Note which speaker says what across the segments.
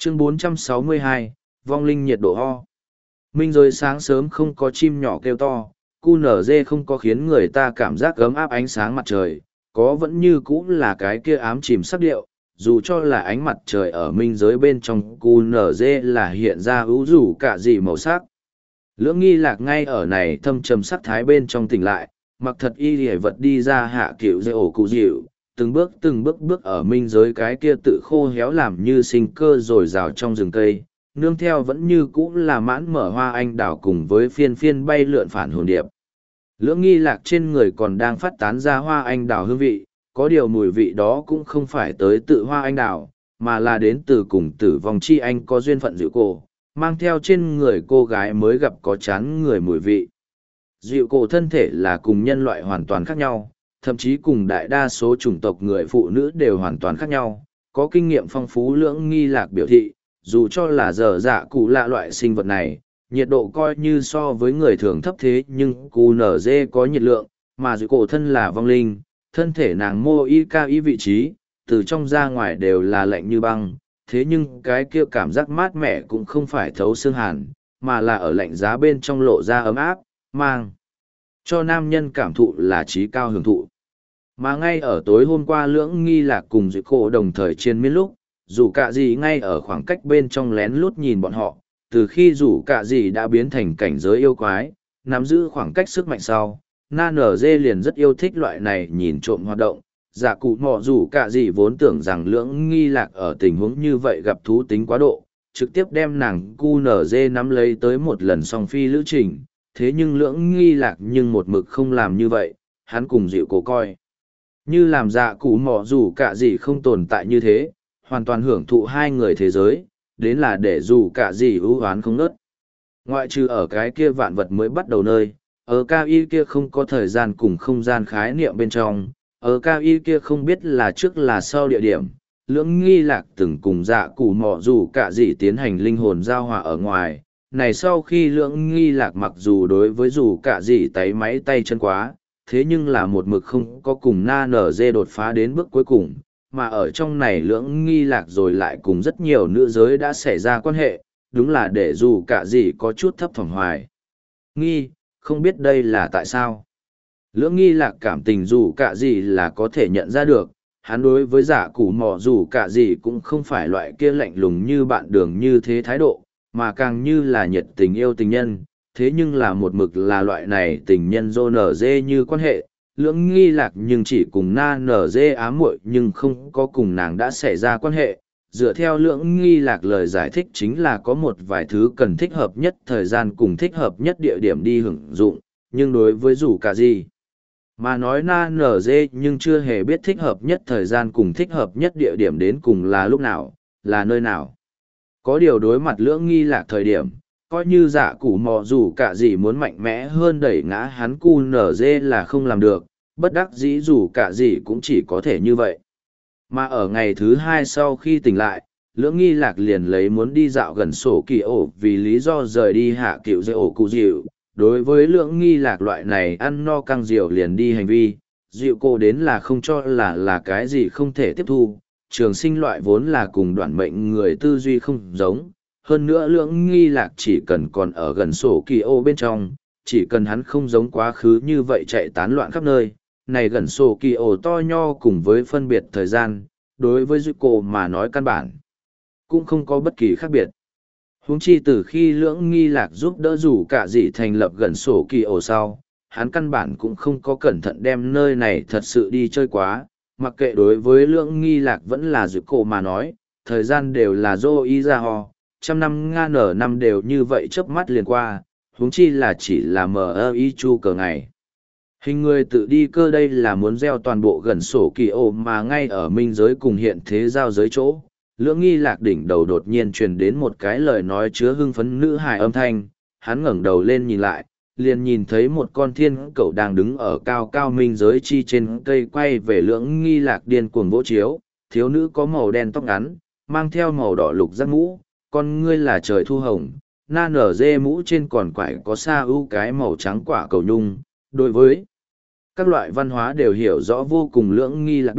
Speaker 1: Chương 462, vong linh nhiệt độ ho. Minh rồi sáng sớm không có chim nhỏ kêu to, cu nở dê không có khiến người ta cảm giác ấm áp ánh sáng mặt trời, có vẫn như cũ là cái kia ám chìm sắc điệu, dù cho là ánh mặt trời ở minh giới bên trong cu nở dê là hiện ra ưu rủ cả gì màu sắc. Lưỡng nghi lạc ngay ở này thâm trầm sắc thái bên trong tỉnh lại, mặc thật y hề vật đi ra hạ cựu dê ổ cụ dịu, từng bước bước ở minh giới cái kia tự khô héo làm như sinh cơ rồi rào trong rừng cây, nương theo vẫn như cũ là mãn mở hoa anh đào cùng với phiên phiên bay lượn phản hồn điệp. Lưỡng nghi lạc trên người còn đang phát tán ra hoa anh đào hương vị, có điều mùi vị đó cũng không phải tới tự hoa anh đào, mà là đến từ cùng tử vong chi anh có duyên phận dịu cổ, mang theo trên người cô gái mới gặp có chán người mùi vị. Dịu cổ thân thể là cùng nhân loại hoàn toàn khác nhau, thậm chí cùng đại đa số chủng tộc người phụ nữ đều hoàn toàn khác nhau, có kinh nghiệm phong phú lưỡng nghi lạc biểu thị, dù cho là dở dạ cụ lạ loại sinh vật này, nhiệt độ coi như so với người thường thấp thế nhưng cù nở dê có nhiệt lượng, mà dịu cổ thân là vong linh, thân thể nàng mô y cao y vị trí, từ trong ra ngoài đều là lạnh như băng, thế nhưng cái kia cảm giác mát mẻ cũng không phải thấu xương hàn, mà là ở lạnh giá bên trong lộ ra ấm áp, mang cho nam nhân cảm thụ là trí cao hưởng thụ. Mà ngay ở tối hôm qua lưỡng nghi lạc cùng dịu cổ đồng thời trên miên lúc, dù cả gì ngay ở khoảng cách bên trong lén lút nhìn bọn họ, từ khi dù cả gì đã biến thành cảnh giới yêu quái, nắm giữ khoảng cách sức mạnh sau, na nở dê liền rất yêu thích loại này nhìn trộm hoạt động. Dạ cụ mò dù cả gì vốn tưởng rằng lưỡng nghi lạc ở tình huống như vậy gặp thú tính quá độ, trực tiếp đem nàng cu nở dê nắm lấy tới một lần song phi lữ trình, thế nhưng lưỡng nghi lạc nhưng một mực không làm như vậy, hắn cùng dịu cổ coi. Như làm dạ cụ mò dù cả gì không tồn tại như thế, hoàn toàn hưởng thụ hai người thế giới, đến là để dù cả gì ưu hoán không nớt. Ngoại trừ ở cái kia vạn vật mới bắt đầu nơi, ở cao y kia không có thời gian cùng không gian khái niệm bên trong, ở cao y kia không biết là trước là sau địa điểm, lưỡng nghi lạc từng cùng dạ cụ mò dù cả gì tiến hành linh hồn giao hòa ở ngoài. Này sau khi lưỡng nghi lạc mặc dù đối với dù cả gì tay máy tay chân quá, thế nhưng là một mực không có cùng na nở dê đột phá đến bước cuối cùng, mà ở trong này lưỡng nghi lạc rồi lại cùng rất nhiều nữ giới đã xảy ra quan hệ, đúng là để dù cả gì có chút thấp thỏm hoài. Nghi, không biết đây là tại sao. Lưỡng nghi lạc cảm tình dù cả gì là có thể nhận ra được, hắn đối với giả củ mò dù cả gì cũng không phải loại kia lạnh lùng như bạn đường như thế thái độ, mà càng như là nhiệt tình yêu tình nhân, thế nhưng là một mực là loại này tình nhân dô nở dê như quan hệ, lưỡng nghi lạc nhưng chỉ cùng na nở dê ám muội nhưng không có cùng nàng đã xảy ra quan hệ. Dựa theo lưỡng nghi lạc lời giải thích chính là có một vài thứ cần thích hợp nhất thời gian cùng thích hợp nhất địa điểm đi hưởng dụng, nhưng đối với dù cả gì mà nói na nở dê nhưng chưa hề biết thích hợp nhất thời gian cùng thích hợp nhất địa điểm đến cùng là lúc nào, là nơi nào. Có điều đối mặt lưỡng nghi lạc thời điểm, coi như dạ củ mò dù cả gì muốn mạnh mẽ hơn đẩy ngã hắn cu nở dê là không làm được, bất đắc dĩ dù cả gì cũng chỉ có thể như vậy. Mà ở ngày thứ hai sau khi tỉnh lại, lưỡng nghi lạc liền lấy muốn đi dạo gần sổ kỳ ổ vì lý do rời đi hạ cựu dây ổ cụ dịu. Đối với lưỡng nghi lạc loại này ăn no căng diều liền đi hành vi, dịu cô đến là không cho là cái gì không thể tiếp thu, trường sinh loại vốn là cùng đoạn mệnh người tư duy không giống. Hơn nữa lưỡng nghi lạc chỉ cần còn ở gần sổ kỳ ô bên trong, chỉ cần hắn không giống quá khứ như vậy chạy tán loạn khắp nơi, này gần sổ kỳ ô to nho cùng với phân biệt thời gian, đối với dịu cô mà nói căn bản, cũng không có bất kỳ khác biệt. Huống chi từ khi lưỡng nghi lạc giúp đỡ rủ cả dị thành lập gần sổ kỳ ổ sau, hắn căn bản cũng không có cẩn thận đem nơi này thật sự đi chơi quá, mặc kệ đối với lưỡng nghi lạc vẫn là dịu cổ mà nói, thời gian đều là dô y ra ho, trăm năm nga nở năm đều như vậy chớp mắt liền qua, huống chi là chỉ là mờ y chu cờ ngày. Hình người tự đi cơ đây là muốn gieo toàn bộ gần sổ kỳ ổ mà ngay ở minh giới cùng hiện thế giao giới chỗ. Lưỡng nghi lạc đỉnh đầu đột nhiên truyền đến một cái lời nói chứa hưng phấn nữ hài âm thanh, hắn ngẩng đầu lên nhìn lại, liền nhìn thấy một con thiên cẩu đang đứng ở cao cao minh giới chi trên cây quay về lưỡng nghi lạc điên cuồng vỗ chiếu, thiếu nữ có màu đen tóc ngắn, mang theo màu đỏ lục giác mũ, con ngươi là trời thu hồng, na nở dê mũ trên còn quải có sa ưu cái màu trắng quả cầu nhung, đối với các loại văn hóa đều hiểu rõ vô cùng lưỡng nghi lạc biết,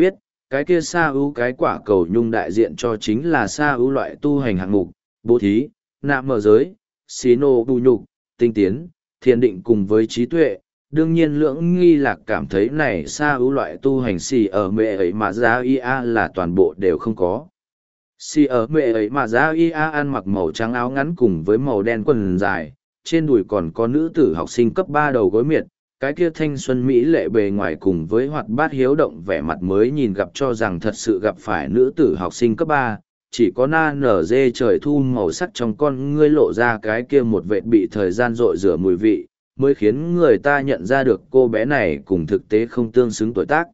Speaker 1: cái kia sa ưu cái quả cầu nhung đại diện cho chính là sa ưu loại tu hành hạng mục, bố thí, nạm mở giới, xí nô bù nhục, tinh tiến, thiền định cùng với trí tuệ. Đương nhiên lưỡng nghi lạc cảm thấy này sa ưu loại tu hành xì ở mẹ ấy mà ra ia là toàn bộ đều không có. Xì ở mẹ ấy mà ra ia ăn mặc màu trắng áo ngắn cùng với màu đen quần dài, trên đùi còn có nữ tử học sinh cấp 3 đầu gối miệt, cái kia thanh xuân mỹ lệ bề ngoài cùng với hoạt bát hiếu động vẻ mặt mới nhìn gặp cho rằng thật sự gặp phải nữ tử học sinh cấp 3, chỉ có na nở dê trời thu màu sắc trong con ngươi lộ ra cái kia một vệt bị thời gian rội rửa mùi vị, mới khiến người ta nhận ra được cô bé này cùng thực tế không tương xứng tuổi tác.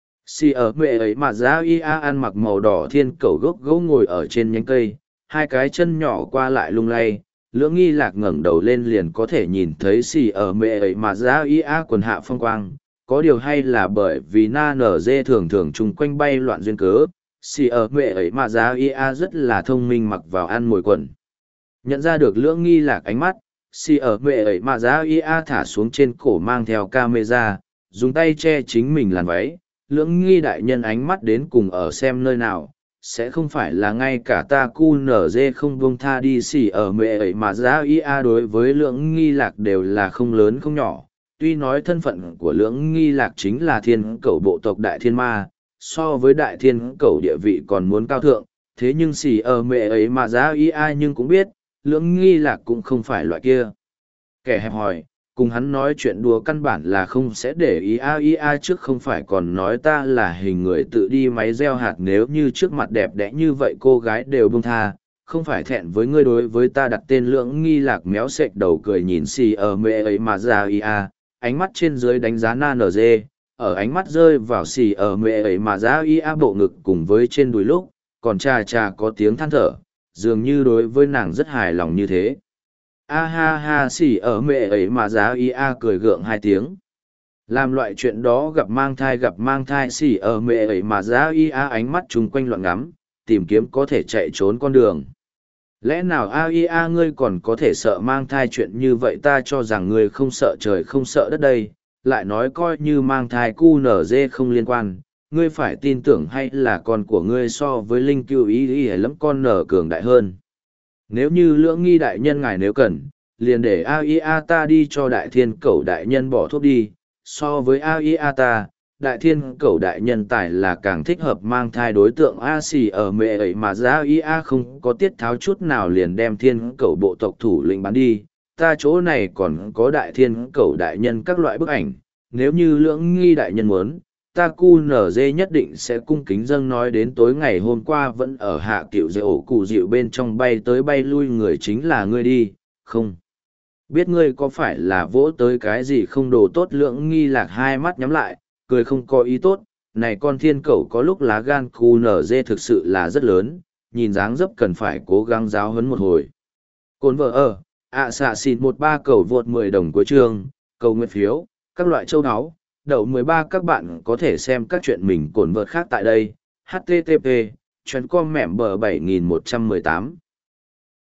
Speaker 1: Xì ở mẹ ấy mà giá ia ăn mặc màu đỏ thiên cầu gốc gỗ ngồi ở trên nhánh cây, hai cái chân nhỏ qua lại lung lay, lưỡng nghi lạc ngẩng đầu lên liền có thể nhìn thấy xì ở mẹ ấy mà giá ia quần hạ phong quang, có điều hay là bởi vì na nở dê thường thường chung quanh bay loạn duyên cớ, xì ở mẹ ấy mà giá ia rất là thông minh mặc vào ăn mồi quần. Nhận ra được lưỡng nghi lạc ánh mắt, xì ở mẹ ấy mà giá ia thả xuống trên cổ mang theo camera, dùng tay che chính mình làn váy, lưỡng nghi đại nhân ánh mắt đến cùng ở xem nơi nào. Sẽ không phải là ngay cả ta cu nở dê không buông tha đi xỉ ở mẹ ấy mà giá ia đối với lưỡng nghi lạc đều là không lớn không nhỏ. Tuy nói thân phận của lưỡng nghi lạc chính là thiên cẩu bộ tộc đại thiên ma, so với đại thiên cẩu địa vị còn muốn cao thượng, thế nhưng xỉ ở mẹ ấy mà giá ia nhưng cũng biết, lưỡng nghi lạc cũng không phải loại kia. Kẻ hẹp hòi, cùng hắn nói chuyện đùa căn bản là không sẽ để ý ia trước không phải còn nói ta là hình người tự đi máy gieo hạt nếu như trước mặt đẹp đẽ như vậy cô gái đều buông tha, không phải thẹn với ngươi đối với ta đặt tên lưỡng nghi lạc méo sệch đầu cười nhìn xì ở mẹ ấy mà ra ia, ánh mắt trên dưới đánh giá na nở dê, ở ánh mắt rơi vào xì ở mẹ ấy mà ra ia bộ ngực cùng với trên đùi lúc, còn cha cha có tiếng than thở, dường như đối với nàng rất hài lòng như thế. A ha ha xỉ ở mẹ ấy mà giá ia cười gượng hai tiếng. Làm loại chuyện đó gặp mang thai xỉ ở mẹ ấy mà giá ia ánh mắt chung quanh loạn ngắm, tìm kiếm có thể chạy trốn con đường. Lẽ nào ia ngươi còn có thể sợ mang thai chuyện như vậy ta cho rằng ngươi không sợ trời không sợ đất đây, lại nói coi như mang thai cu nở dê không liên quan, ngươi phải tin tưởng hay là con của ngươi so với linh cưu ý lắm con nở cường đại hơn. Nếu như lưỡng nghi đại nhân ngài nếu cần, liền để AIA ta đi cho đại thiên cẩu đại nhân bỏ thuốc đi. So với AIA ta, đại thiên cẩu đại nhân tài là càng thích hợp mang thai đối tượng A xì ở mẹ ấy mà ra AIA không có tiết tháo chút nào liền đem thiên cẩu bộ tộc thủ lĩnh bán đi. Ta chỗ này còn có đại thiên cẩu đại nhân các loại bức ảnh, nếu như lưỡng nghi đại nhân muốn, ta cu nở dê nhất định sẽ cung kính dâng nói đến tối ngày hôm qua vẫn ở hạ cựu dây ổ cụ dịu bên trong bay tới bay lui người chính là ngươi đi, không. Biết ngươi có phải là vỗ tới cái gì không đồ tốt lưỡng nghi lạc hai mắt nhắm lại, cười không có ý tốt, này con thiên cẩu có lúc lá gan cu nở dê thực sự là rất lớn, nhìn dáng dấp cần phải cố gắng giáo huấn một hồi. Cồn vợ xạ xịn 13 cầu vượt 10 đồng cuối chương, cầu nguyện phiếu, các loại châu áo. Đậu 13 các bạn có thể xem các chuyện mình cồn vợt khác tại đây. http://com mẻm bờ 7118